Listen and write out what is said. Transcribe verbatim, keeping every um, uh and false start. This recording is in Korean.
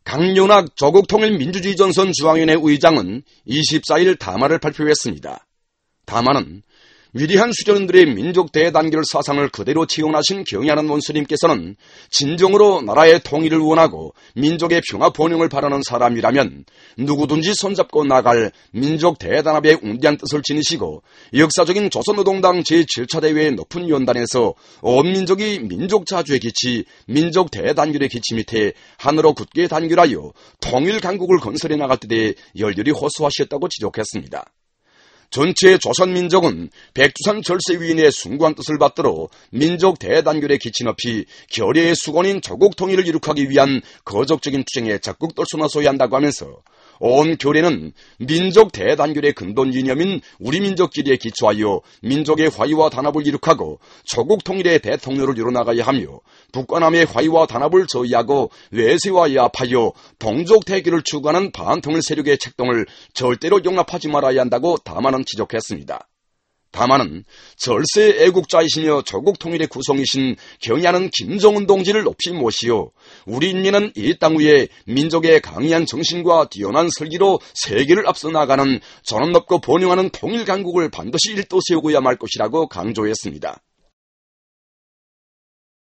강연학 조국통일민주주의전선 중앙위원회 의장은 이십사일 담화를 발표했습니다. 담화는 위대한 수련들의 민족 대단결 사상을 그대로 채용하신 경애하는 원수님께서는 진정으로 나라의 통일을 원하고 민족의 평화 번영을 바라는 사람이라면 누구든지 손잡고 나갈 민족 대단합의 웅대한 뜻을 지니시고 역사적인 조선노동당 제칠 차 대회의 높은 연단에서 온 민족이 민족 자주의 기치, 민족 대단결의 기치 밑에 하늘로 굳게 단결하여 통일 강국을 건설해 나갈 때에 열렬히 호소하셨다고 지적했습니다. 전체 조선민족은 백두산 절세위인의 숭고한 뜻을 받들어 민족 대단결의 기치 높이 결의의 수건인 조국 통일을 이룩하기 위한 거적적인 투쟁에 적극 떨쳐나서야 한다고 하면서 온 교례는 민족 대단결의 근본 이념인 우리 민족끼리에 기초하여 민족의 화의와 단합을 이룩하고 조국 통일의 대통령을 이뤄나가야 하며 북과 남의 화의와 단합을 저해하고 외세와 야합하여 동족 대결을 추구하는 반통일 세력의 책동을 절대로 용납하지 말아야 한다고 담화는 지적했습니다. 다만은 절세 애국자이시며 조국 통일의 구성이신 경애하는 김정은 동지를 높이 모시어 우리 인민은 이 땅 위에 민족의 강의한 정신과 뛰어난 설기로 세계를 앞서 나가는 전원 높고 번영하는 통일 강국을 반드시 일도 세우고야 말 것이라고 강조했습니다.